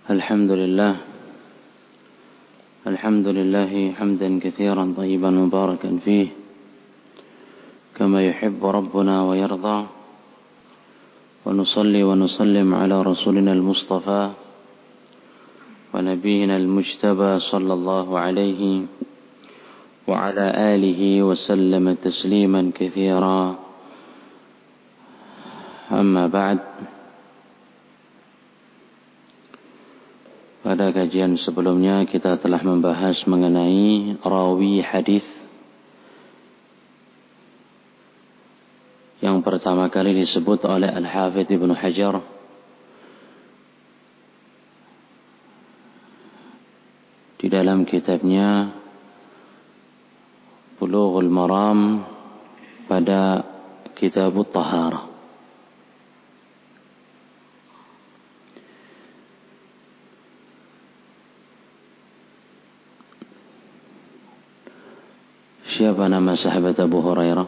الحمد لله حمدا كثيرا طيبا مباركا فيه كما يحب ربنا ويرضى ونصلي ونسلم على رسولنا المصطفى ونبينا المجتبى صلى الله عليه وعلى آله وسلم تسليما كثيرا أما بعد. Pada kajian sebelumnya kita telah membahas mengenai rawi hadis yang pertama kali disebut oleh Al-Hafidz Ibnu Hajar di dalam kitabnya Bulughul Maram pada Kitabut Taharah. Siapa nama sahabat Abu Hurairah?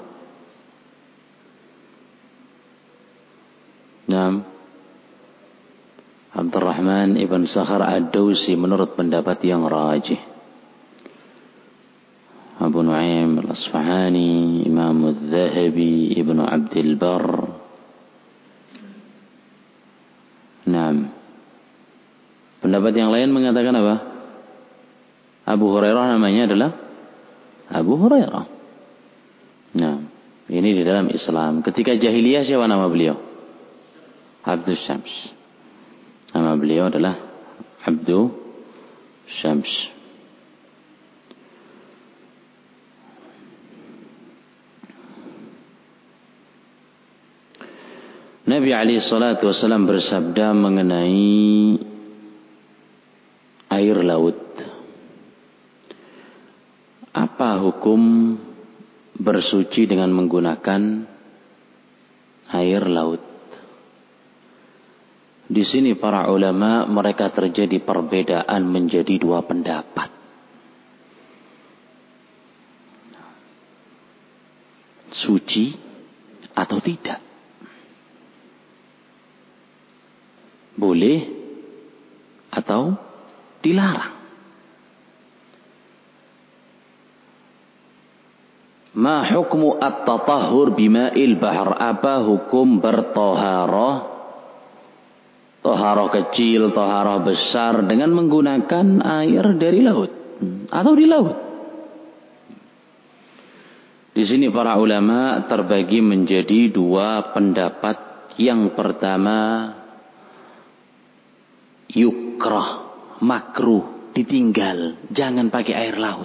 Naam, Abdurrahman ibn Sakhar ad-Dawsi menurut pendapat yang rajih. Abu Nu'aim al-Asfahani, Imam al-Zahabi, Ibnu Abdul Barr. Naam. Pendapat yang lain mengatakan apa? Abu Hurairah namanya adalah Abu Hurairah. Nah, ini di dalam Islam. Ketika jahiliyah siapa nama beliau? Abdus Syams. Nama beliau adalah Abdu Syams. Nabi SAW bersabda mengenai air laut. Apa hukum bersuci dengan menggunakan air laut? Di sini para ulama mereka terjadi perbedaan menjadi dua pendapat. Suci atau tidak? Boleh atau dilarang? Ma hukmu at-tatahhur bima'il bahr? Apa hukum bertoharoh, toharoh kecil, toharoh besar dengan menggunakan air dari laut atau di laut? Di sini para ulama terbagi menjadi dua pendapat. Yang pertama, yukrah, makruh, ditinggal, jangan pakai air laut.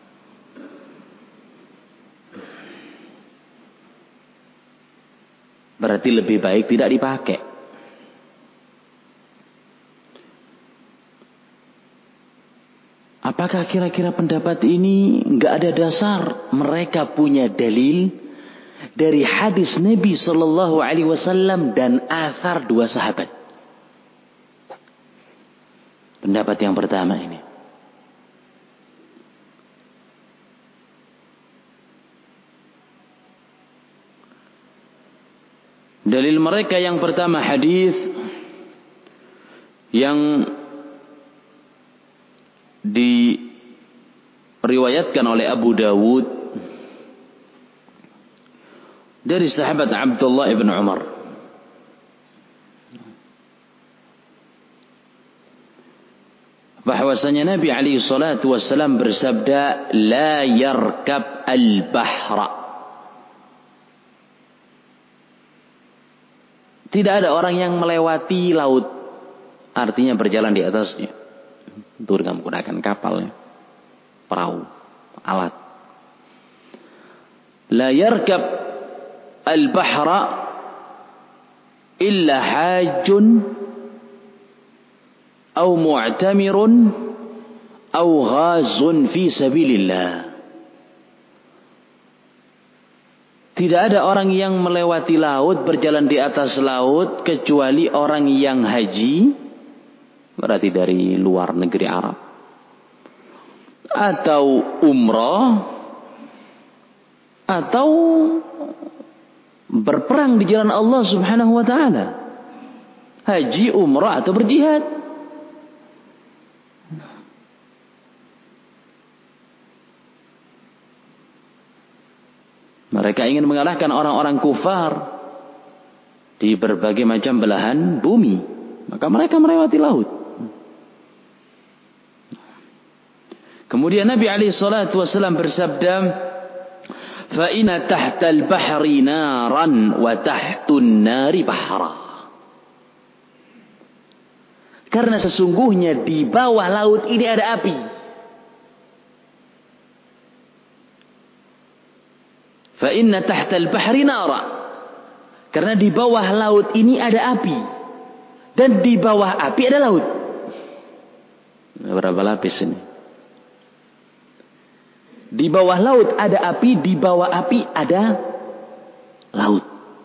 Berarti lebih baik tidak dipakai. Apakah kira-kira pendapat ini enggak ada dasar? Mereka punya dalil dari hadis Nabi sallallahu alaihi wasallam dan athar dua sahabat. Pendapat yang pertama ini. Dalil mereka yang pertama hadis yang diriwayatkan oleh Abu Dawud dari sahabat Abdullah ibn Umar. Bahwasanya Nabi alaihi salatu wassalam bersabda, la yarkab al-bahra. Tidak ada orang yang melewati laut. Artinya berjalan di atasnya. Itu dengan menggunakan kapal, perahu, alat. La yarkab al-bahra illa hajun aw mu'tamirun aw ghazun fi sabilillah. Tidak ada orang yang melewati laut, berjalan di atas laut, kecuali orang yang haji, berarti dari luar negeri Arab, atau umrah, atau berperang di jalan Allah subhanahu wa ta'ala. Haji, umrah, atau berjihad. Mereka ingin mengalahkan orang-orang kufar di berbagai macam belahan bumi. Maka mereka melewati laut. Kemudian Nabi SAW bersabda, "Fa inna tahtal bahri naran wa tahtun nari bahra." Karena sesungguhnya di bawah laut ini ada api. Fa inna tahtal bahri nara. Karena di bawah laut ini ada api. Dan di bawah api ada laut. Berapa lapis ini? Di bawah laut ada api, di bawah api ada laut.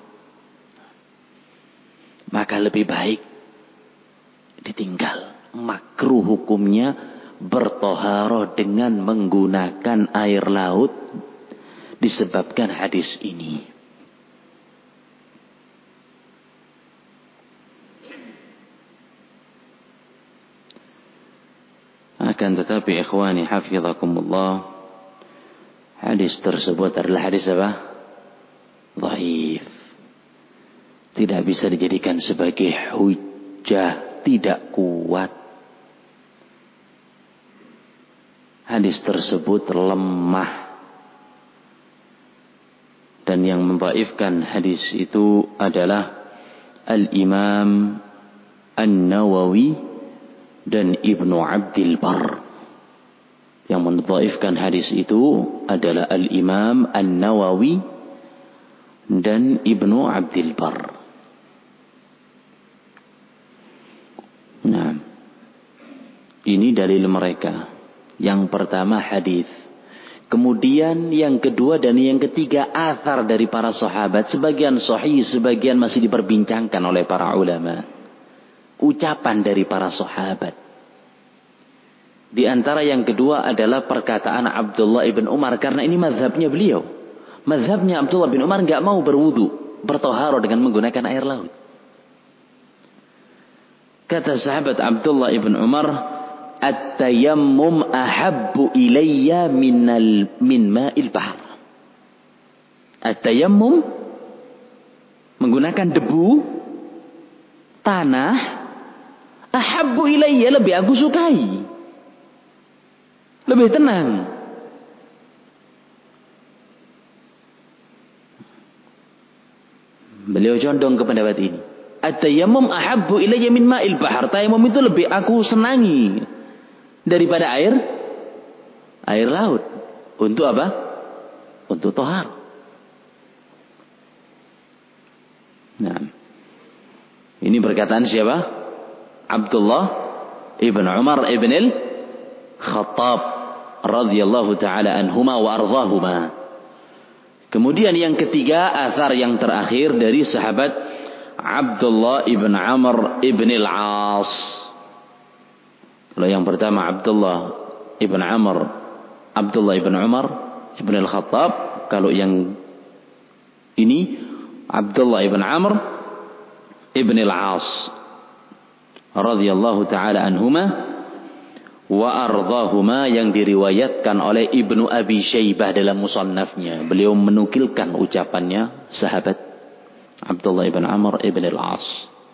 Maka lebih baik ditinggal. Makruh hukumnya bertoharoh dengan menggunakan air laut disebabkan hadis ini. Akan tetapi ikhwani hafizakumullah, hadis tersebut adalah hadis apa? Dhaif. Tidak bisa dijadikan sebagai hujjah, tidak kuat. Hadis tersebut lemah. Dan yang mendhaifkan hadis itu adalah Al-Imam An-Nawawi dan Ibnu Abdil Bar. Yang mendhaifkan hadis itu adalah Al-Imam An-Nawawi dan Ibnu Abdil Bar. Nah, ini dalil mereka. Yang pertama hadis. Kemudian yang kedua dan yang ketiga athar dari para sahabat. Sebagian sahih, sebagian masih diperbincangkan oleh para ulama. Ucapan dari para sahabat. Di antara yang kedua adalah perkataan Abdullah ibn Umar. Karena ini mazhabnya beliau. Mazhabnya Abdullah bin Umar enggak mau berwudu, bertoharo dengan menggunakan air laut. Kata sahabat Abdullah ibn Umar, "At-tayammum ahabbu ilayya min ma'il bahr." At-tayammum, menggunakan debu, tanah, ahabbu ilayya, lebih aku sukai. Lebih tenang. Beliau condong ke pendapat ini. At-tayammum ahabbu ilayya min ma'il bahr. Tayammum itu lebih aku senangi daripada air laut. Untuk apa? Untuk tohar. Nah, ini perkataan siapa? Abdullah ibn Umar ibn al-Khattab radhiyallahu taala anhuma wa ardhahuma. Kemudian yang ketiga, athar yang terakhir dari sahabat Abdullah ibn Amr ibn al-As. Kalau yang pertama Abdullah ibn Umar ibn al-Khattab. Kalau yang ini Abdullah ibn Amr ibn al-As radhiyallahu taala anhuma wa ardhahuma, yang diriwayatkan oleh Ibnu Abi Syaibah dalam musannafnya. Beliau menukilkan ucapannya sahabat Abdullah ibn Amr ibn al-As.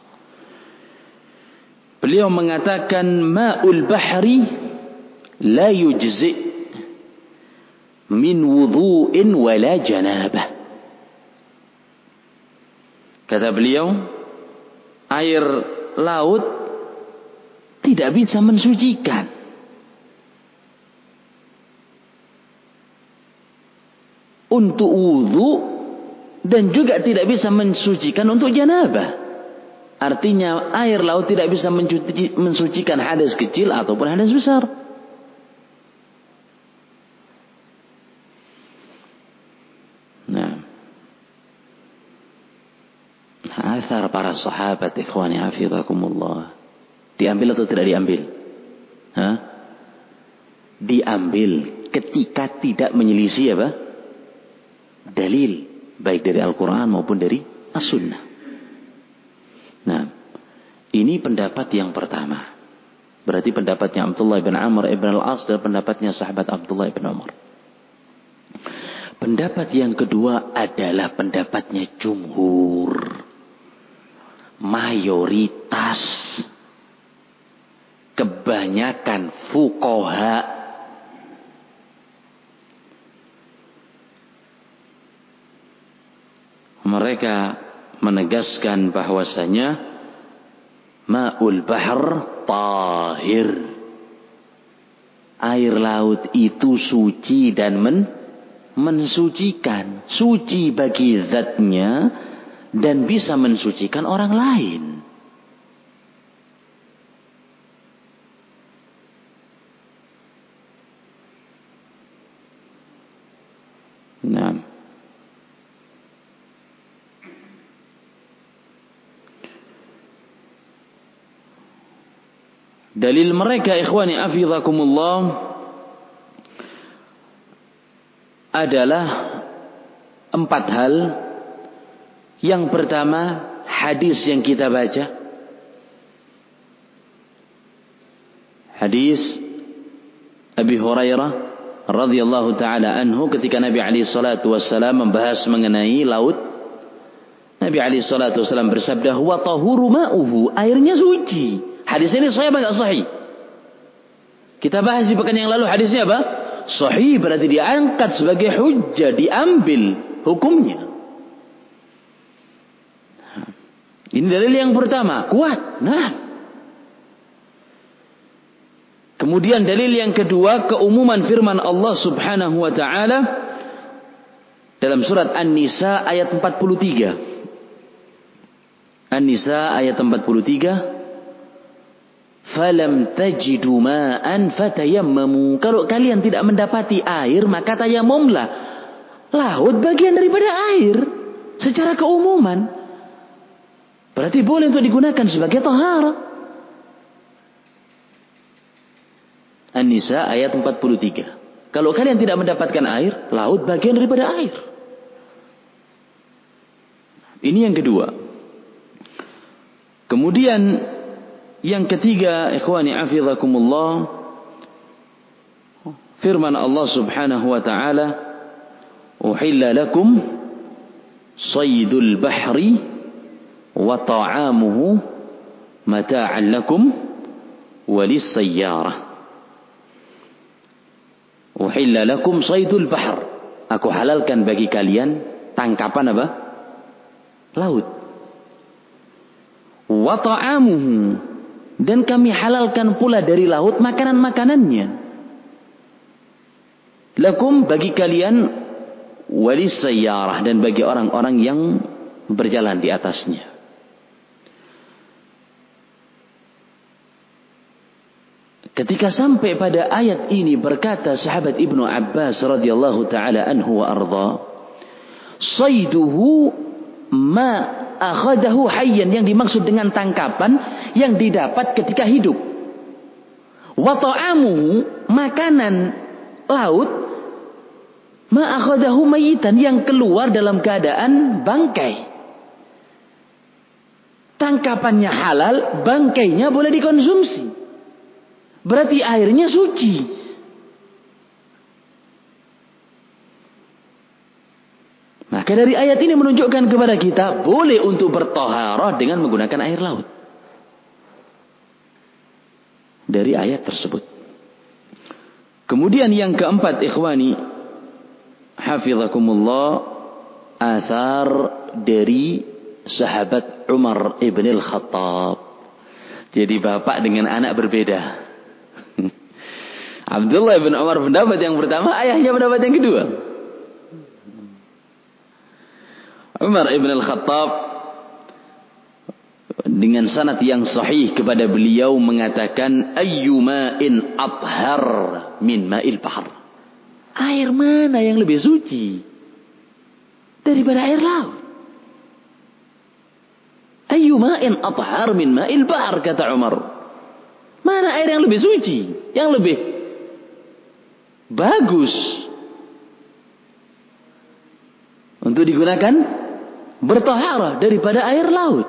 Beliau mengatakan, "Ma'ul bahri la yujzi min wudu'in wala janabah." Kata beliau, air laut tidak bisa mensucikan untuk wudu, dan juga tidak bisa mensucikan untuk janabah. Artinya air laut tidak bisa mensucikan hadas kecil ataupun hadas besar. Nah, athar para sahabat ikhwani hafizakumullah, diambil atau tidak diambil? Diambil ketika tidak menyelisih apa? Dalil, baik dari Al-Quran maupun dari As-Sunnah. Nah, ini pendapat yang pertama. Berarti pendapatnya Abdullah bin Amr ibn al-As dan pendapatnya sahabat Abdullah bin Umar. Pendapat yang kedua adalah pendapatnya jumhur. Mayoritas. Kebanyakan fuqaha. Mereka menegaskan bahwasanya ma'ul bahr tahir. Air laut itu suci dan mensucikan. Suci bagi zatnya dan bisa mensucikan orang lain. Nah, dalil mereka ikhwani afizakumullah adalah 4 hal. Yang pertama, hadis yang kita baca. Hadis Abi Hurairah radhiyallahu taala anhu ketika Nabi alaihi salatu wasallam membahas mengenai laut. Nabi alaihi salatu wasallam bersabda, "Huwa tahuru ma'uhu," airnya suci. Hadis ini sahih apa enggak sahih? Kita bahas di pekan yang lalu hadisnya apa? Sahih, berarti diangkat sebagai hujjah, diambil hukumnya. Ini dalil yang pertama, kuat. Nah. Kemudian dalil yang kedua, keumuman firman Allah Subhanahu wa taala dalam surat An-Nisa ayat 43. An-Nisa ayat 43. Falam tajidu ma'an fatayammamu. Kalau kalian tidak mendapati air, maka tayamumlah. Laut bagian daripada air secara keumuman. Berarti boleh untuk digunakan sebagai taharah. An-Nisa ayat 43. Kalau kalian tidak mendapatkan air, laut bagian daripada air. Ini yang kedua. Kemudian yang ketiga, ikhwani afizakumullah, firman Allah Subhanahu wa taala, "Uhilla lakum saydul bahri wa ta'amuhu mata'an lakum walis-sayyarah." Uhilla lakum saydul bahr. Aku halalkan bagi kalian tangkapan apa? Laut. Wa ta'amuhu, dan kami halalkan pula dari laut makanan-makanannya. Lakum, bagi kalian, walis sayyarah, dan bagi orang-orang yang berjalan di atasnya. Ketika sampai pada ayat ini berkata sahabat Ibnu Abbas radhiyallahu taala anhu wa ardha, "Sayduhu ma akhadahu hayyan," yang dimaksud dengan tangkapan yang didapat ketika hidup. Wa ta'amuhu, makanan laut, ma akhadahu mayitan, yang keluar dalam keadaan bangkai. Tangkapannya halal, bangkainya boleh dikonsumsi. Berarti airnya suci. Maka dari ayat ini menunjukkan kepada kita boleh untuk bertaharah dengan menggunakan air laut. Dari ayat tersebut. Kemudian yang keempat, ikhwani hafizakumullah, athar dari sahabat Umar ibn al-Khattab. Jadi bapak dengan anak berbeda. Abdullah ibn Umar pendapat yang pertama, ayahnya pendapat yang kedua. Umar ibn al-Khattab dengan sanad yang sahih kepada beliau mengatakan, ayyu ma'in athhar min ma'il bahr. Air mana yang lebih suci daripada air laut? Ayyu ma'in athhar min ma'il bahr, kata Umar. Mana air yang lebih suci, yang lebih bagus untuk digunakan bertaharah daripada air laut?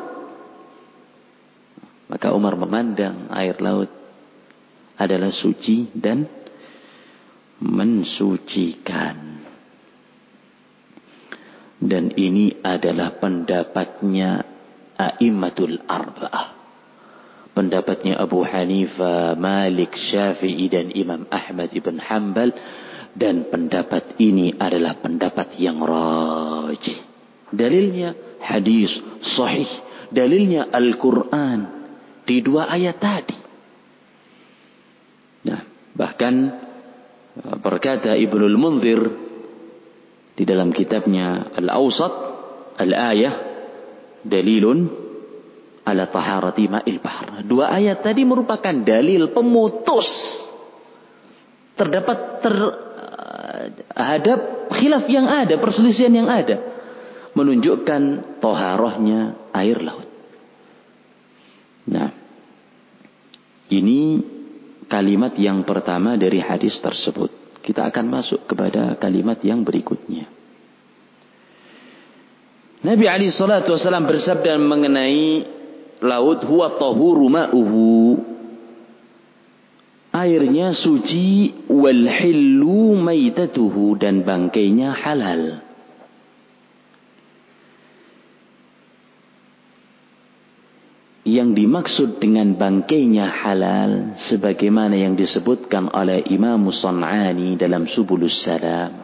Maka Umar memandang air laut adalah suci dan mensucikan. Dan ini adalah pendapatnya a'immatul arba'ah. Pendapatnya Abu Hanifah, Malik, Syafi'i dan Imam Ahmad ibn Hanbal. Dan pendapat ini adalah pendapat yang rajih. Dalilnya hadis sahih. Dalilnya Al-Quran. Di 2 ayat tadi. Nah, bahkan berkata Ibnul Munzir di dalam kitabnya Al-Awsat, Al-Ayah dalilun ala taharati ma'il bahr. 2 ayat tadi merupakan dalil pemutus terdapat terhadap khilaf yang ada, perselisihan yang ada, menunjukkan taharahnya air laut. Nah, ini kalimat yang pertama dari hadis tersebut. Kita akan masuk kepada kalimat yang berikutnya. Nabi alaihi salatu wasallam bersabda mengenai laut, huwa tahuru ma'uhu, airnya suci, wal hillu maitatuhu, dan bangkainya halal. Yang dimaksud dengan bangkainya halal sebagaimana yang disebutkan oleh Imam San'ani dalam Subulus Salam.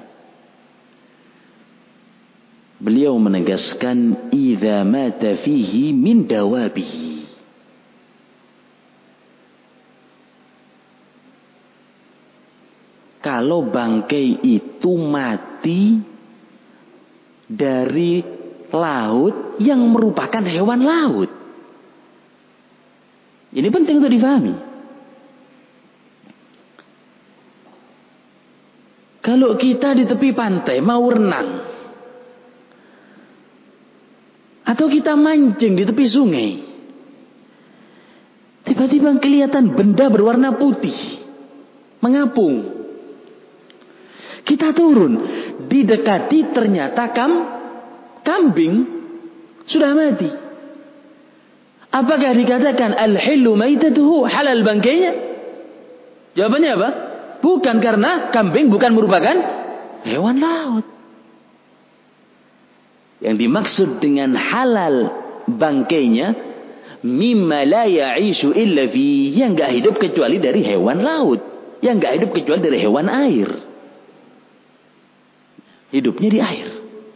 Beliau menegaskan idza mata fihi min dawabihi. Kalau bangkai itu mati dari laut yang merupakan hewan laut. Ini penting untuk difahami. Kalau kita di tepi pantai mau renang, atau kita mancing di tepi sungai, tiba-tiba kelihatan benda berwarna putih mengapung. Kita turun, didekati ternyata kambing sudah mati. Apakah dikatakan al-hillu maitatuhu, halal bangkainya? Jawabannya apa? Bukan, karena kambing bukan merupakan hewan laut. Yang dimaksud dengan halal bangkainya mimma la ya'ishu illa fi, yang enggak hidup kecuali dari hewan laut, yang enggak hidup kecuali dari hewan air. Hidupnya di air.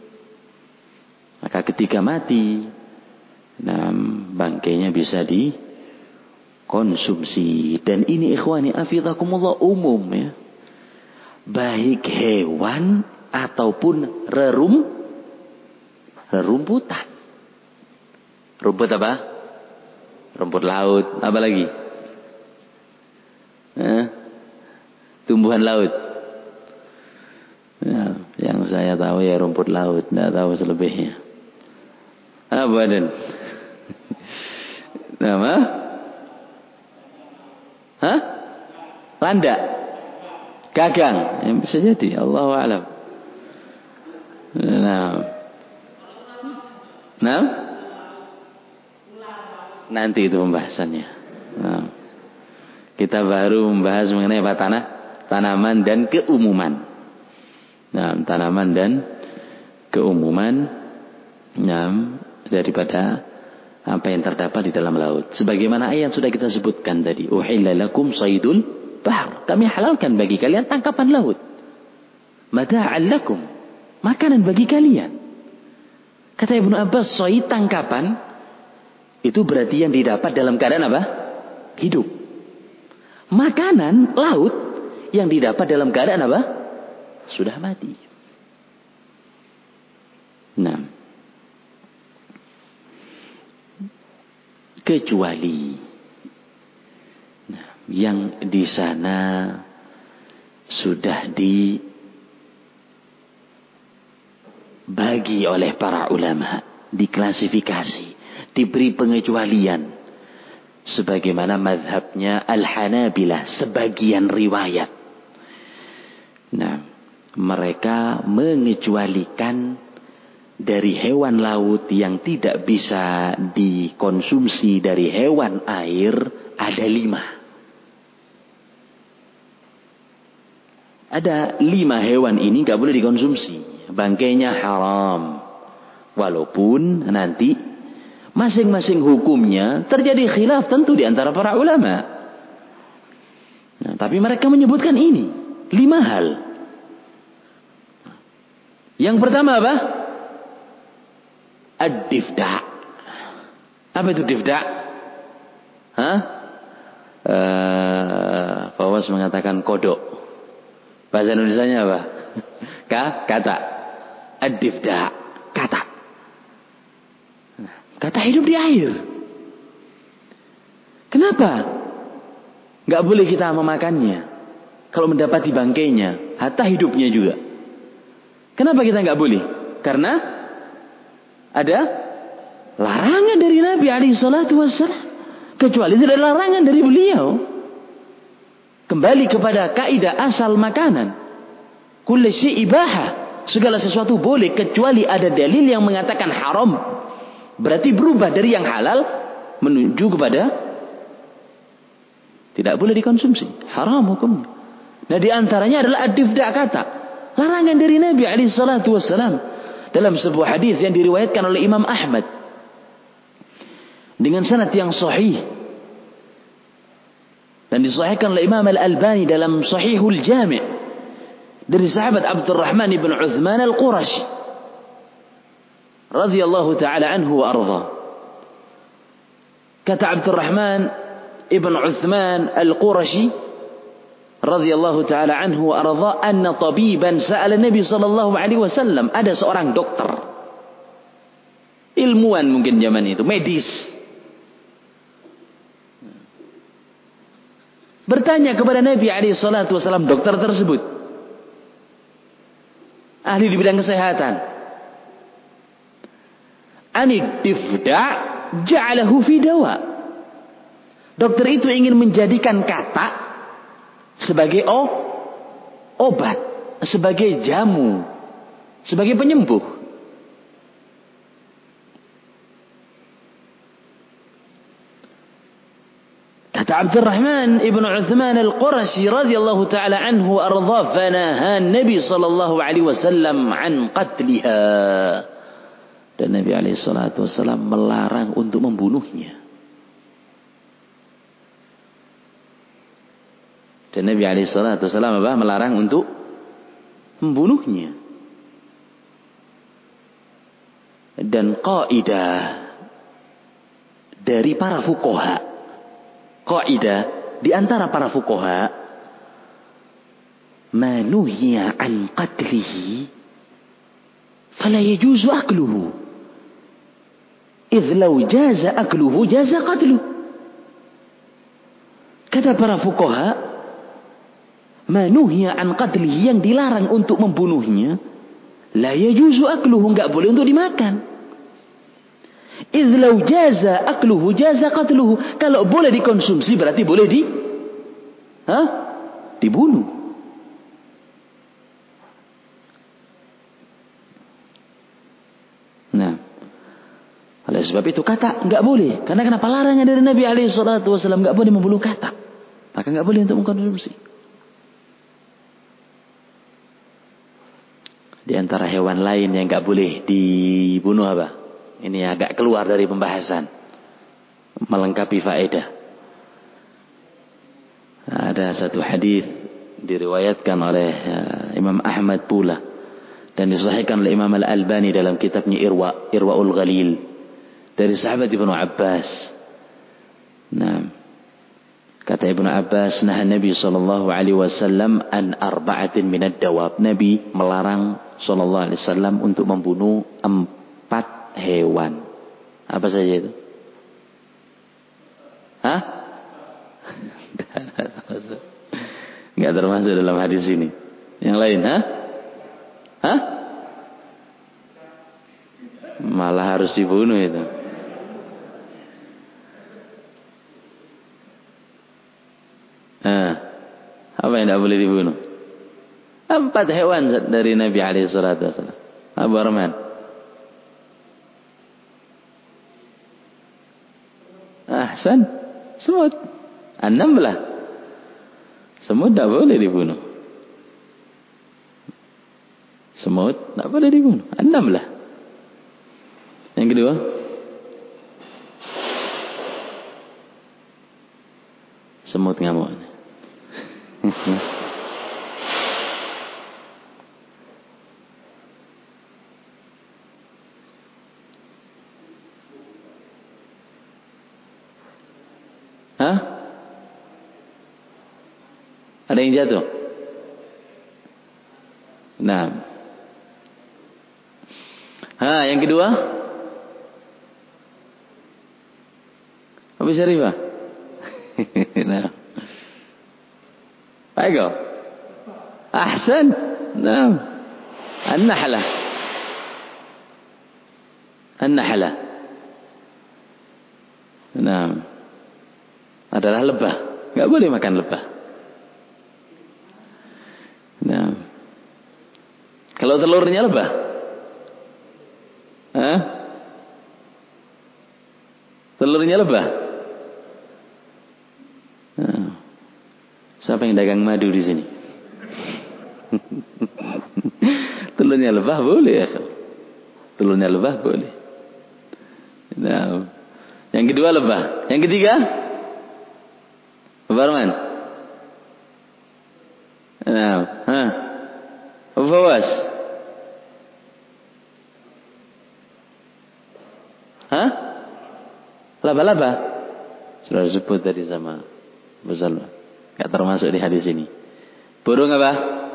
Maka ketika mati, nah, bangkainya bisa dikonsumsi. Dan ini ikhwani afidhakumullah umum ya. Baik hewan ataupun rerumputan. Rumput apa? Rumput laut. Apa lagi? Tumbuhan laut. Ya, yang saya tahu ya rumput laut. Tidak tahu selebihnya. Apa dan? Nama? Hah? Landa? Gagang? Yang bisa jadi. Allahu a'lam. Nah. Nanti itu pembahasannya. Nah. Kita baru membahas mengenai apa? Tanaman dan keumuman. Nah, tanaman dan keumuman. Nah, daripada apa yang terdapat di dalam laut. Sebagaimana ayat sudah kita sebutkan tadi. Uhilla lakum saydul bahr. Kami halalkan bagi kalian tangkapan laut. Mata'an lakum. Makanan bagi kalian. Kata Ibnu Abbas, sayd tangkapan itu berarti yang didapat dalam keadaan apa? Hidup. Makanan laut yang didapat dalam keadaan apa? Sudah mati. Nah, kecuali yang di sana sudah dibagi oleh para ulama, diklasifikasi, diberi pengecualian sebagaimana mazhabnya Al-Hanabilah, sebagian riwayat. Nah, mereka mengecualikan dari hewan laut yang tidak bisa dikonsumsi dari hewan air ada 5. Ada 5 hewan ini gak boleh dikonsumsi. Bangkainya haram. Walaupun nanti masing-masing hukumnya terjadi khilaf tentu di antara para ulama. Nah, tapi mereka menyebutkan ini 5 hal. Yang pertama apa? Ad-difda'. Apa itu difda'? Fawas mengatakan kodok. Bahasa Indonesianya apa? Kata. Ad-difda'. Kata. Kata hidup di air. Kenapa? Gak boleh kita memakannya. Kalau mendapati bangkainya, hatta hidupnya juga. Kenapa kita gak boleh? Karena ada larangan dari Nabi SAW. Kecuali tidak ada larangan dari beliau. Kembali kepada kaidah asal makanan. Kullu syai' ibahah. Segala sesuatu boleh kecuali ada dalil yang mengatakan haram. Berarti berubah dari yang halal menuju kepada tidak boleh dikonsumsi. Haram hukumnya. Nah di antaranya adalah ad-difda' kata. Larangan dari Nabi SAW. Dalam sebuah hadis yang diriwayatkan oleh Imam Ahmad. Dengan sanad yang sahih. Dan disahihkan oleh Imam Al-Albani dalam Sahihul Jami'. Dari sahabat Abdurrahman ibn Uthman Al-Qurashi. Radhiyallahu ta'ala anhu wa arda. Kata Abdurrahman ibn Uthman Al-Qurashi radhiyallahu ta'ala anhu wa arda, anna tabiban sa'ala Nabi sallallahu alaihi wasallam. Ada seorang dokter, ilmuwan mungkin zaman itu, medis, bertanya kepada Nabi alaihi salatu wasallam. Dokter tersebut ahli di bidang kesehatan. Anid difda' ja'alahu fi dawa. Dokter itu ingin menjadikan kata sebagai obat, sebagai jamu, sebagai penyembuh. Kata Abdurrahman ibn Uthman Al-Qurashi radhiyallahu ta'ala anhu arda, fanaha Nabi sallallahu alaihi wasallam an qatliha. Dan Nabi alaihi salatu wasallam melarang untuk membunuhnya. Dan Nabi alaihissalatu wassalam melarang untuk membunuhnya. Dan kaidah dari para fuqaha, kaidah di antara para fuqaha, ma nuhiya an qatlihi fala yajuzu akluhu, idh law jaza akluhu jaza qatluhu. Kata para fuqaha, manuhya an qatlihi, yang dilarang untuk membunuhnya, la yajuzu akluhu, enggak boleh untuk dimakan. Idz law jaza akluhu jaza qatluhu, kalau boleh dikonsumsi berarti boleh dibunuh. Nah, oleh sebab itu kata enggak boleh. Karena kenapa? Larangan dari Nabi alaihi salatu wasallam, enggak boleh membunuh kata. Maka enggak boleh untuk mengkonsumsi. Di antara hewan lain yang enggak boleh dibunuh apa? Ini agak keluar dari pembahasan, melengkapi faedah. Ada satu hadis diriwayatkan oleh Imam Ahmad pula dan disahihkan oleh Imam Al-Albani dalam kitabnya Irwaul Ghalil dari sahabat Ibnu Abbas. Nah, kata Ibnu Abbas, nah Nabi sallallahu alaihi wasallam an arba'atin minad dawab. Nabi melarang sallallahu alaihi wasallam untuk membunuh 4 hewan. Apa saja itu? Enggak termasuk dalam hadis ini. Yang lain, malah harus dibunuh itu. Apa yang tidak boleh dibunuh? 4 hewan dari Nabi alaihi salatu wasallam. Abu Arman. Ahsan. Semut. 6 lah. Semut tidak boleh dibunuh. Semut tidak boleh dibunuh. 6 lah. kedua? Semut ngamuk. Hah? Ada yang jatuh? Nah. Yang kedua? Abu Syarifah. Nah. Ayo. Ahsan. Nah. An-nahlah. An-nahlah. Nah. Adalah lebah. Enggak boleh makan lebah. Nah. Kalau telurnya lebah? Hah? Telurnya lebah? Nah. Siapa yang dagang madu di sini? Telurnya lebah boleh ya. Telurnya lebah boleh. Nah. Yang kedua lebah. Yang ketiga? Barman. Nah. Abu Fawas. Laba-laba. Sudah disebut tadi sama Abu Salma. Gak termasuk di hadis ini. Burung apa?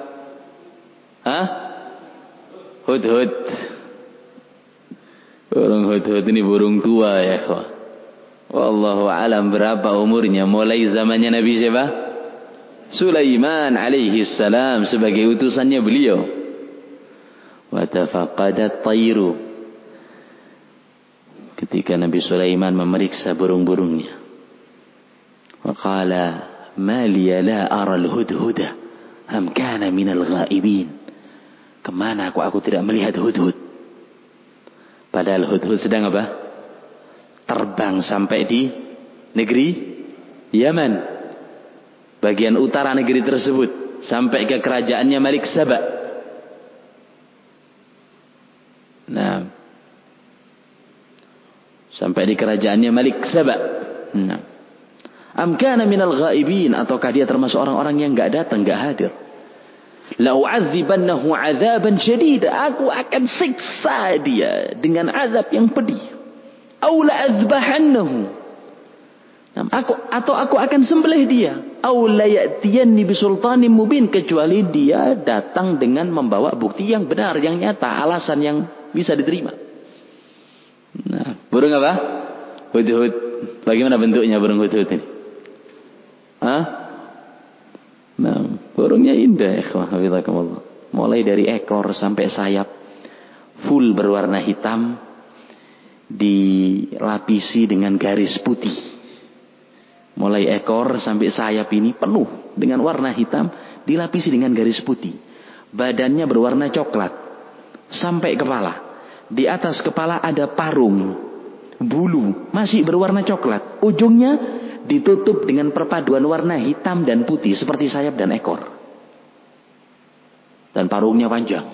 Hudhud. Burung hudhud ini burung tua ya ikhwah. Wallahu alam berapa umurnya. Mulai zamannya Nabi siapa? Sulaiman alaihi salam sebagai utusannya beliau. Wa tafaqadat tayru. Ketika Nabi Sulaiman memeriksa burung-burungnya. Wa qala ma liya la ara al-hudhuda am kana min al-ghaibin. Kemana aku tidak melihat hudhud. Padahal hudhud sedang apa? Terbang sampai di negeri Yaman. Bagian utara negeri tersebut. Sampai ke kerajaannya Malik Saba. Nah. Sampai di kerajaannya Malik Saba. Nah. Am kana minal ghaibin. Ataukah dia termasuk orang-orang yang enggak datang, enggak hadir. La'u'adzibannahu 'adzaban syadida. Aku akan siksa dia dengan azab yang pedih. Aw la'adzbahannahu. Aku akan sembelih dia. Aw la ya'tiyanni bisultanin mubin. Kecuali dia datang dengan membawa bukti yang benar, yang nyata, alasan yang bisa diterima. Nah, burung apa? Hudhud. Bagaimana bentuknya burung hudhud ini? Nah, burungnya indah ikhwah, hafizakumullah. Mulai dari ekor sampai sayap full berwarna hitam, dilapisi dengan garis putih. Mulai ekor sampai sayap ini penuh dengan warna hitam, dilapisi dengan garis putih. Badannya berwarna coklat sampai kepala. Di atas kepala ada parung bulu masih berwarna coklat. Ujungnya ditutup dengan perpaduan warna hitam dan putih seperti sayap dan ekor. Dan parungnya panjang.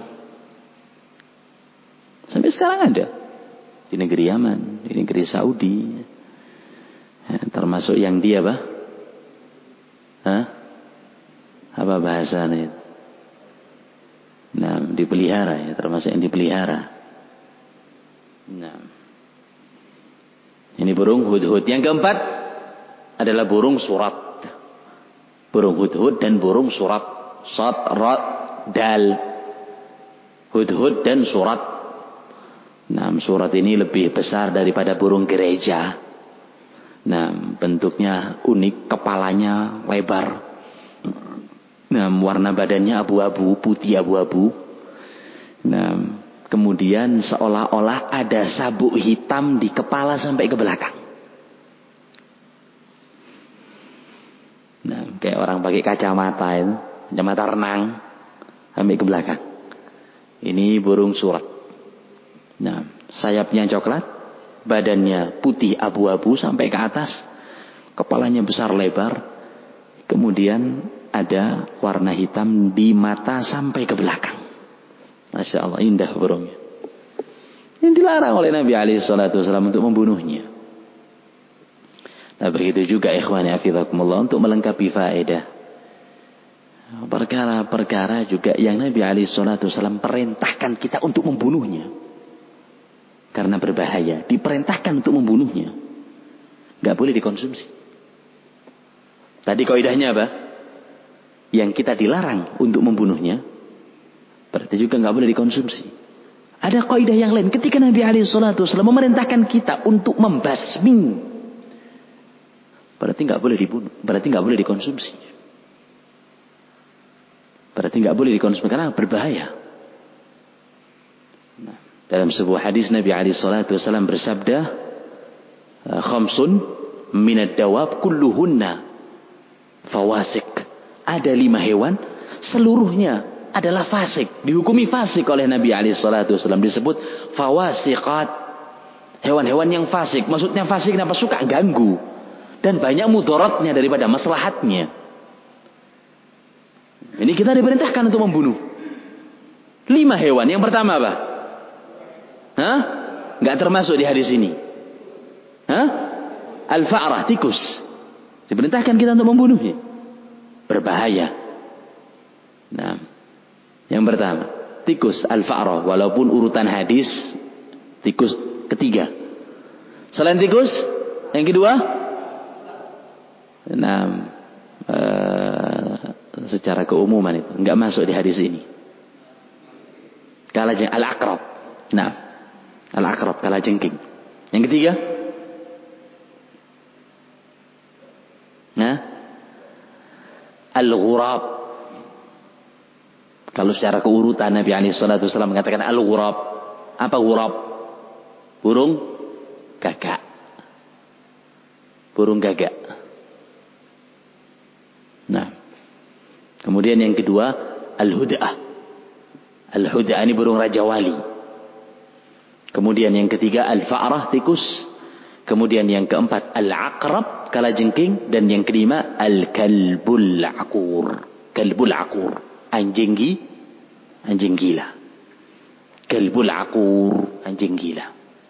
Sampai sekarang ada di negeri Yaman, di negeri Saudi. Termasuk yang dia apa? Apa bahasanya? Nah, dipelihara ya, termasuk yang dipelihara. Nah. Ini burung hudhud. Yang keempat adalah burung surat. Burung hudhud dan burung surat. Sad, ra, dal. Hudhud dan surat. Nah, surat ini lebih besar daripada burung gereja. Nah, bentuknya unik, kepalanya lebar. Nah, warna badannya abu-abu, putih abu-abu. Nah, kemudian seolah-olah ada sabuk hitam di kepala sampai ke belakang. Nah, kayak orang pakai kacamata itu, kacamata renang sampai ke belakang. Ini burung surat. Nah, sayapnya coklat, badannya putih abu-abu sampai ke atas, kepalanya besar lebar, kemudian ada warna hitam di mata sampai ke belakang. Masya Allah, indah burungnya. Yang dilarang oleh Nabi SAW untuk membunuhnya. Nah begitu juga ikhwani hafizakumullah untuk melengkapi faedah. Perkara-perkara juga yang Nabi SAW perintahkan kita untuk membunuhnya. Karena berbahaya. Diperintahkan untuk membunuhnya. Gak boleh dikonsumsi. Tadi kaidahnya apa? Yang kita dilarang untuk membunuhnya. Berarti juga gak boleh dikonsumsi. Ada kaidah yang lain. Ketika Nabi SAW memerintahkan kita untuk membasmi. Berarti gak boleh dibunuh. Berarti gak boleh dikonsumsi. Berarti gak boleh dikonsumsi. Karena berbahaya. Nah, dalam sebuah hadis Nabi SAW bersabda. Khamsun minad dawab kulluhunna fawasik. Ada 5 hewan. Seluruhnya adalah fasik. Dihukumi fasik oleh Nabi SAW. Disebut fawasiqat. Hewan-hewan yang fasik. Maksudnya fasik kenapa? Suka ganggu. Dan banyak mudaratnya daripada maslahatnya. Ini kita diperintahkan untuk membunuh. 5 hewan. Yang pertama apa? Hah? Gak termasuk di hadis ini. Hah? Al-fa'rah, tikus. Diperintahkan kita untuk membunuhnya. Berbahaya. Nah, yang pertama, tikus al-fa'rah. Walaupun urutan hadis, tikus ketiga. Selain tikus, yang kedua, nah, secara keumuman itu enggak masuk di hadis ini. Kalajengking, al-aqrab. Nah, al-aqrab, kalajengking. Yang ketiga, nah, al-ghurab. Kalau secara keurutan Nabi SAW mengatakan al-ghurab. Apa ghurab? Burung gagak. Burung gagak. Nah, kemudian yang kedua al-hud'ah. Al-hud'ah ini burung Raja Wali. Kemudian yang ketiga al-fa'rah, tikus. Kemudian yang keempat al-aqrab, kalajengking. Dan yang kelima al-kalbul aqur. Kalbul aqur. Anjing gila. Kalbul aqur, anjing gila.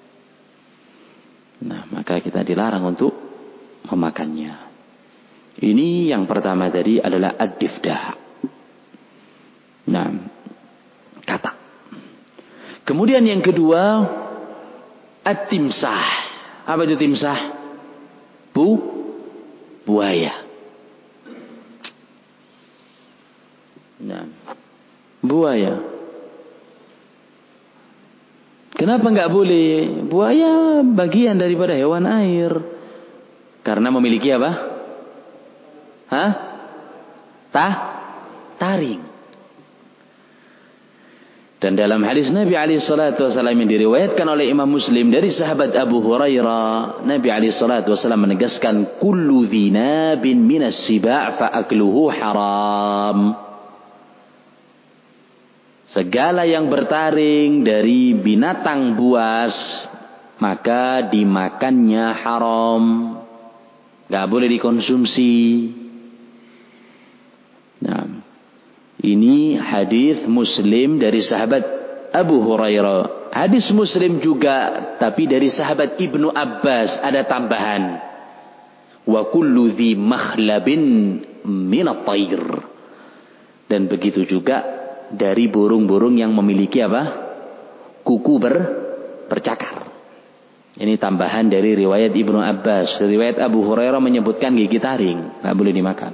Nah, maka kita dilarang untuk memakannya. Ini yang pertama tadi adalah ad-difdah. Nah, kata. Kemudian yang kedua at-timsah. Apa itu timsah? Buaya. Nah, buaya. Kenapa enggak boleh? Buaya bagian daripada hewan air. Karena memiliki apa? Hah? Taring. Dan dalam hadis Nabi SAW yang diriwayatkan oleh Imam Muslim dari sahabat Abu Hurairah, Nabi SAW menegaskan, kullu dhinabin minas siba' fa akluhu haram. Segala yang bertaring dari binatang buas, maka dimakannya haram. Gak boleh dikonsumsi. Nah, ini hadis Muslim dari sahabat Abu Hurairah. Hadis Muslim juga, tapi dari sahabat Ibnu Abbas ada tambahan. Wa kullu dhi makhlabin minat tayr. Dan begitu juga dari burung-burung yang memiliki apa? Kuku bercakar. Ini tambahan dari riwayat Ibnu Abbas. Riwayat Abu Hurairah menyebutkan gigi taring, nggak boleh dimakan.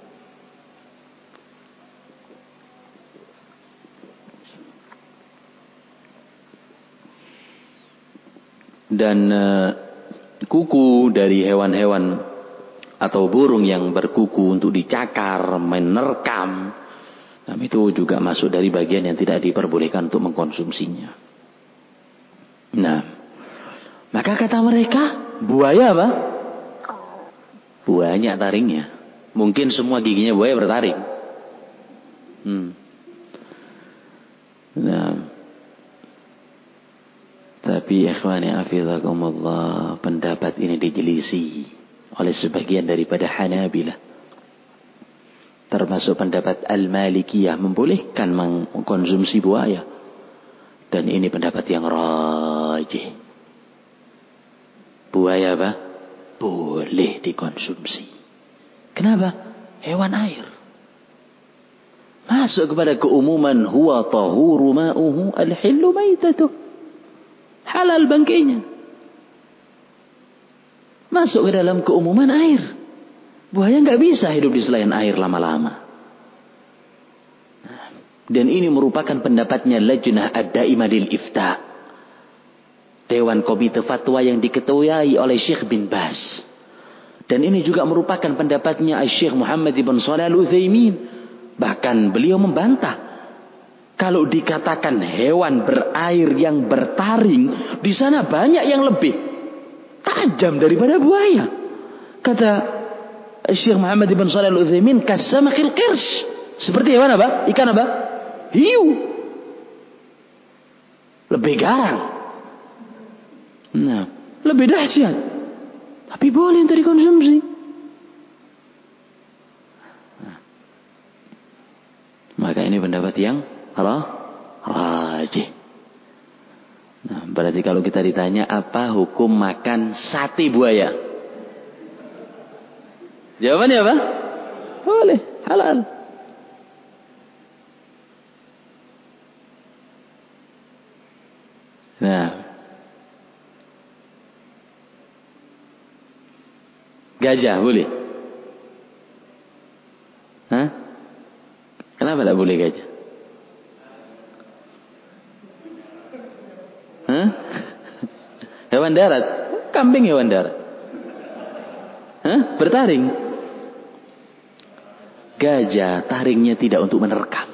Dan kuku dari hewan-hewan atau burung yang berkuku untuk dicakar, menerkam, nah, itu juga masuk dari bagian yang tidak diperbolehkan untuk mengkonsumsinya. Nah, maka kata mereka, buaya apa? Banyak taringnya. Mungkin semua giginya buaya bertaring. Nah, tapi ikhwani hafizakumullah, pendapat ini dijelisi oleh sebagian daripada Hanabilah. Termasuk pendapat Al-Malikiyah membolehkan mengkonsumsi buaya. Dan ini pendapat yang rajih. Buaya apa? Boleh dikonsumsi. Kenapa? Hewan air. Masuk kepada keumuman huwa tahuru ma'uhu al-hillu maitatuh. Halal bangkainya. Masuk ke dalam keumuman air. Buaya nggak bisa hidup di selain air lama-lama. Dan ini merupakan pendapatnya Lajnah Ad-Daimah lil Ifta, Dewan Komite Fatwa yang diketuai oleh Syekh bin Baz. Dan ini juga merupakan pendapatnya Syekh Muhammad ibn Shalih Al-Utsaimin. Bahkan beliau membantah kalau dikatakan hewan berair yang bertaring, di sana banyak yang lebih tajam daripada buaya. Kata Syekh Muhammad ibn Shalih Al-Utsaimin, kasamakil qirsh. Seperti hewan apa? Ikan apa? Hiu. Lebih garang. Nah, lebih dahsyat. Tapi boleh untuk dikonsumsi. Nah. Maka ini pendapat yang rajih. Nah, berarti kalau kita ditanya apa hukum makan sate buaya? Jawabannya apa? Boleh, halal. Nah, gajah boleh? Hah? Kenapa tidak boleh gajah? Hah? Hewan darat? Kambing hewan darat. Hah? Bertaring? Gajah taringnya tidak untuk menerkam.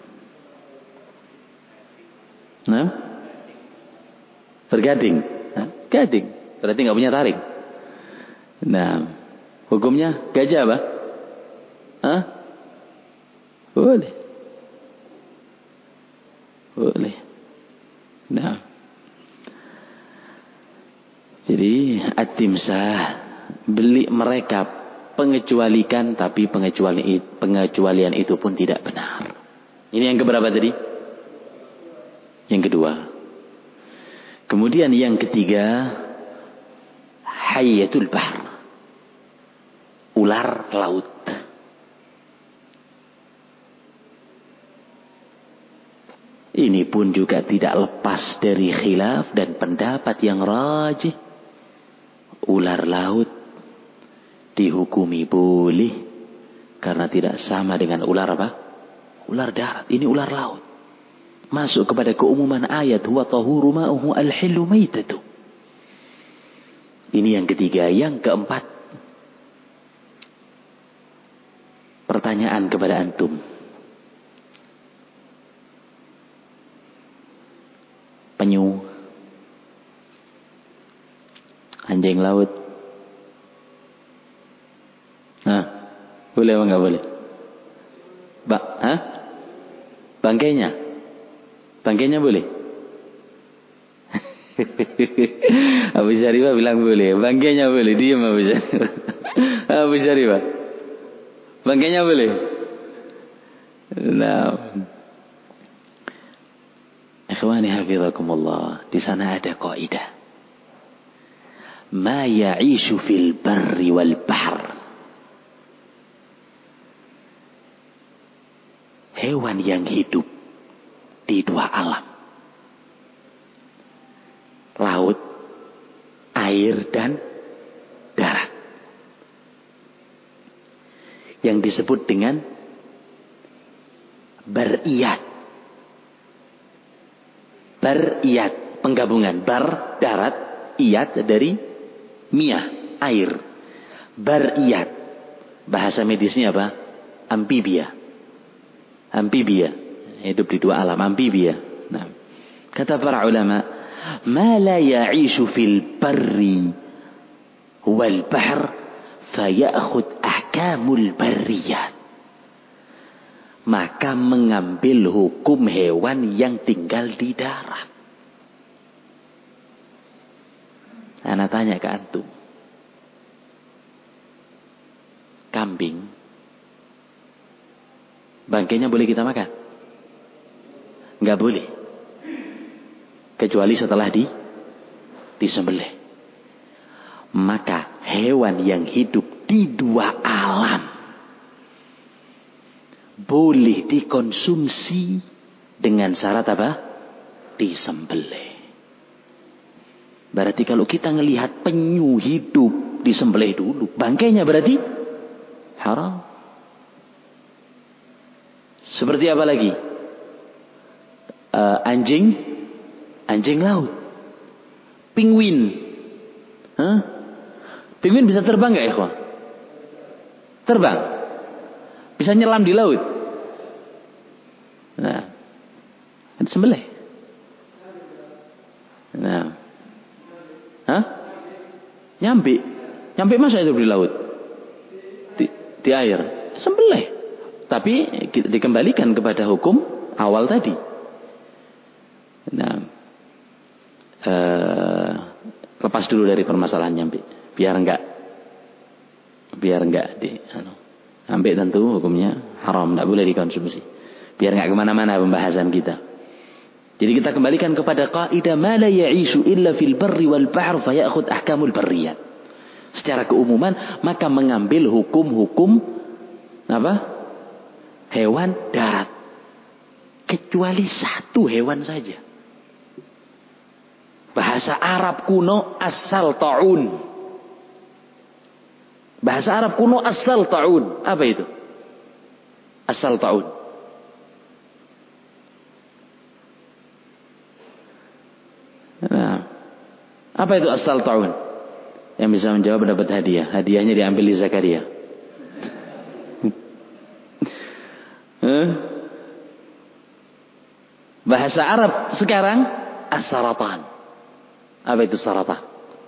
Nah? Bergading. Hah? Gading. Berarti nggak punya taring. Nah, hukumnya gajah apa? Hah? Boleh. Boleh. Nah. Jadi at-timsah beli mereka pengecualikan, tapi pengecualian itu pun tidak benar. Ini yang keberapa tadi? Yang kedua. Kemudian yang ketiga, hayyatul bahr. Ular laut. Ini pun juga tidak lepas dari khilaf dan pendapat yang rajih. Ular laut dihukumi boleh karena tidak sama dengan ular apa? Ular darat. Ini ular laut. Masuk kepada keumuman ayat huwa tahuru ma'uhu al-hillu maitatu. Ini yang ketiga. Yang keempat, pertanyaan kepada antum. Penyu, anjing laut. Nah, boleh apa enggak boleh? Hah? Bangkainya? Bangkainya boleh? Abu Syarifah bilang boleh. Bangkainya boleh. Diam Abu Syarifah. Abu Syarifah. Bangkainya boleh? Nah. Ikhwani hafizakumullah. Di sana ada kaidah. Ma ya'ishu fil barri wal bahr. Hewan yang hidup di dua alam. Laut, air, dan darat. Yang disebut dengan bariyat. Bariyat, penggabungan. Bar, darat, iyat dari miyah, air. Bariyat. Bahasa medisnya apa? Amphibia. Amphibia. Hidup di dua alam, amphibia. Nah, kata para ulama, ma la ya'ishu fil barri wal bahr fayakhud ahkamul barriyat. Maka mengambil hukum hewan yang tinggal di darat. Ana tanya ke antum. Kambing, bangkainya boleh kita makan? Enggak boleh. kecuali setelah disembelih. Maka hewan yang hidup di dua alam boleh dikonsumsi dengan syarat apa? Disembelih. Berarti kalau kita ngelihat penyu hidup, disembelih dulu. Bangkainya berarti haram. Seperti apa lagi? Anjing laut. Penguin. Penguin bisa terbang gak, ikhwan? Terbang. Bisa nyelam di laut. Nah, disembelih. Nah, nyampe masa itu di laut, di air, disembelih. Tapi dikembalikan kepada hukum awal tadi. Nah, lepas dulu dari permasalahan nyampe, biar enggak nyampe tentu hukumnya haram, enggak boleh dikonsumsi. Biar enggak kemana-mana pembahasan kita. Jadi kita kembalikan kepada kaidah ma la ya'ishu illa fil barri wal bahr fa ya'khudh ahkamul barriyat. Secara keumuman maka mengambil hukum-hukum apa? Hewan darat. Kecuali satu hewan saja. Bahasa Arab kuno asal ta'un. Bahasa Arab kuno asal ta'un. Apa itu? Asal ta'un. Nah, apa itu asal ta'un? Yang bisa menjawab dapat hadiah. Hadiahnya diambil di Zakaria. Bahasa Arab sekarang as-saratan. Apa itu saratan?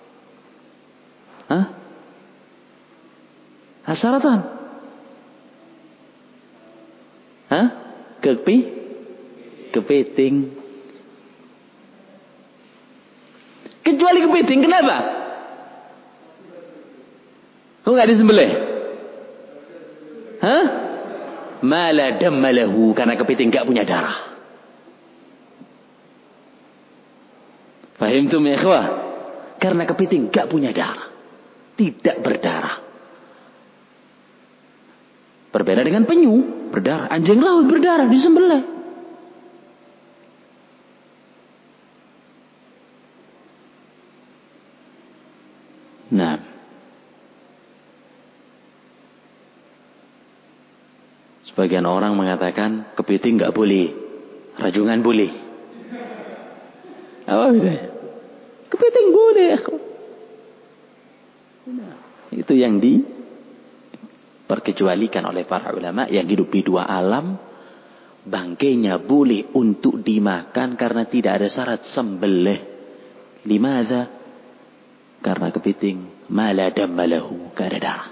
As-saratan. Kepiting. Kecuali kepiting, kenapa? Kok nggak disembelih? Mala damma lahu, karena kepiting nggak punya darah. Fahimtum ya ikhwah? Karena kepiting nggak punya darah, tidak berdarah. Berbeda dengan penyu, berdarah. Anjing laut berdarah, disembelih. Nah, sebagian orang mengatakan kepiting nggak boleh, rajungan boleh. Apa bedanya? Kepiting boleh. Nah, itu yang diperkecualikan oleh para ulama yang hidup di dua alam. Bangkainya boleh untuk dimakan karena tidak ada syarat sembelih. Limadha? Karena kepiting mala damma lahu, gak ada darah.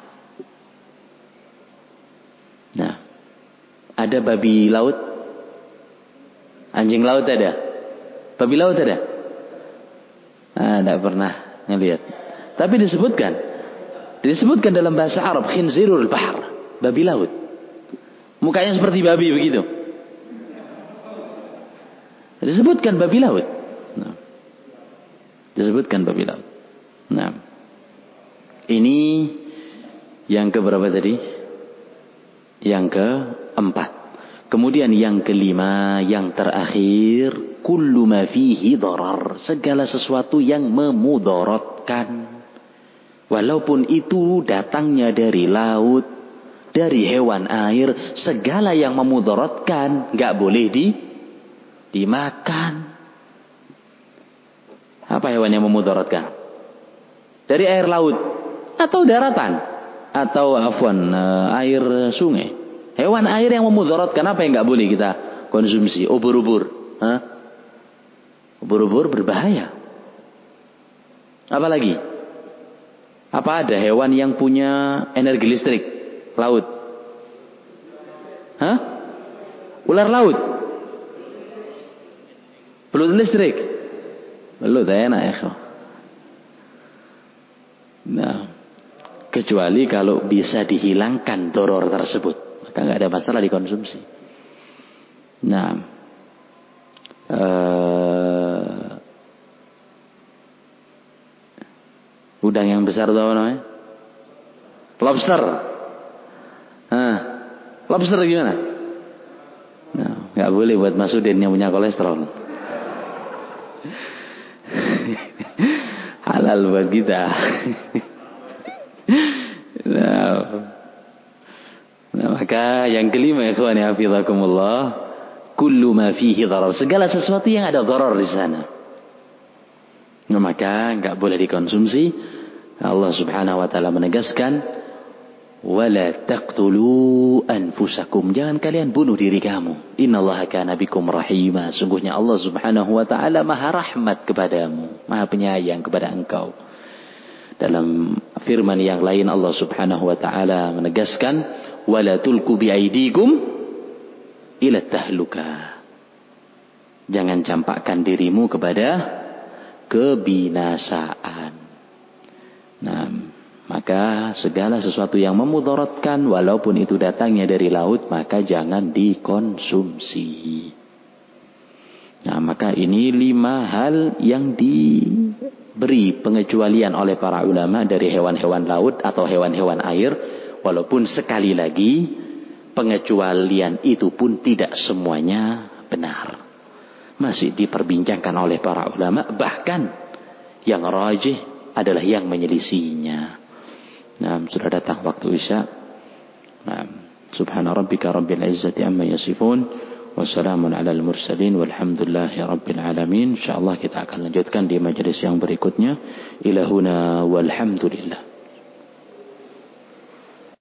Nah, ada babi laut, anjing laut ada, babi laut ada. Tidak pernah ngelihat. Tapi disebutkan dalam bahasa Arab khinzirul bahr, babi laut. Mukanya seperti babi begitu. Disebutkan babi laut. Nah, disebutkan babi laut. Nah, ini yang keberapa tadi? Yang keempat. Kemudian yang kelima, yang terakhir, kullu ma fihi darar, segala sesuatu yang memudaratkan. Walaupun itu datangnya dari laut, dari hewan air, segala yang memudaratkan enggak boleh dimakan. Apa hewan yang memudaratkan? Dari air laut atau daratan atau air sungai. Hewan air yang memudaratkan, apa yang nggak boleh kita konsumsi? Ubur-ubur. Ubur-ubur berbahaya. Apa lagi? Apa ada hewan yang punya energi listrik? Laut. Ular laut. Belut listrik. Belut enak ya. Nah, kecuali kalau bisa dihilangkan doror tersebut, maka nggak ada masalah dikonsumsi. Nah, Udang yang besar itu apa namanya? Lobster. Lobster gimana? Nah, nggak boleh buat Mas Udin yang punya kolesterol. Halal buat kita. Nah, maka yang kelima, ikhwani hafizakumullah, kullu ma fihi dharar, segala sesuatu yang ada dharar di sana. Nah, maka enggak boleh dikonsumsi. Allah Subhanahu wa taala menegaskan, wala taqtulu anfusakum, jangan kalian bunuh diri kamu. Innallaha kana bikum rahima, sungguhnya Allah Subhanahu wa taala Maha rahmat kepadamu, Maha penyayang kepada engkau. Dalam firman yang lain Allah Subhanahu wa taala menegaskan, wala tulqu biaidikum ila tahluka, jangan campakkan dirimu kepada kebinasaan. Nah, maka segala sesuatu yang memudaratkan walaupun itu datangnya dari laut, maka jangan dikonsumsi. Nah, maka ini 5 hal yang diberi pengecualian oleh para ulama dari hewan-hewan laut atau hewan-hewan air. Walaupun sekali lagi pengecualian itu pun tidak semuanya benar, masih diperbincangkan oleh para ulama, bahkan yang rajih adalah yang menyelisihinya. Nah, sudah datang waktu Isya. Nah, subhana rabbika rabbil izzati amma yasifun, wassalamun alal mursalin, walhamdulillahi rabbil alamin. Insyaallah kita akan lanjutkan di majelis yang berikutnya. Ilahuna walhamdulillah.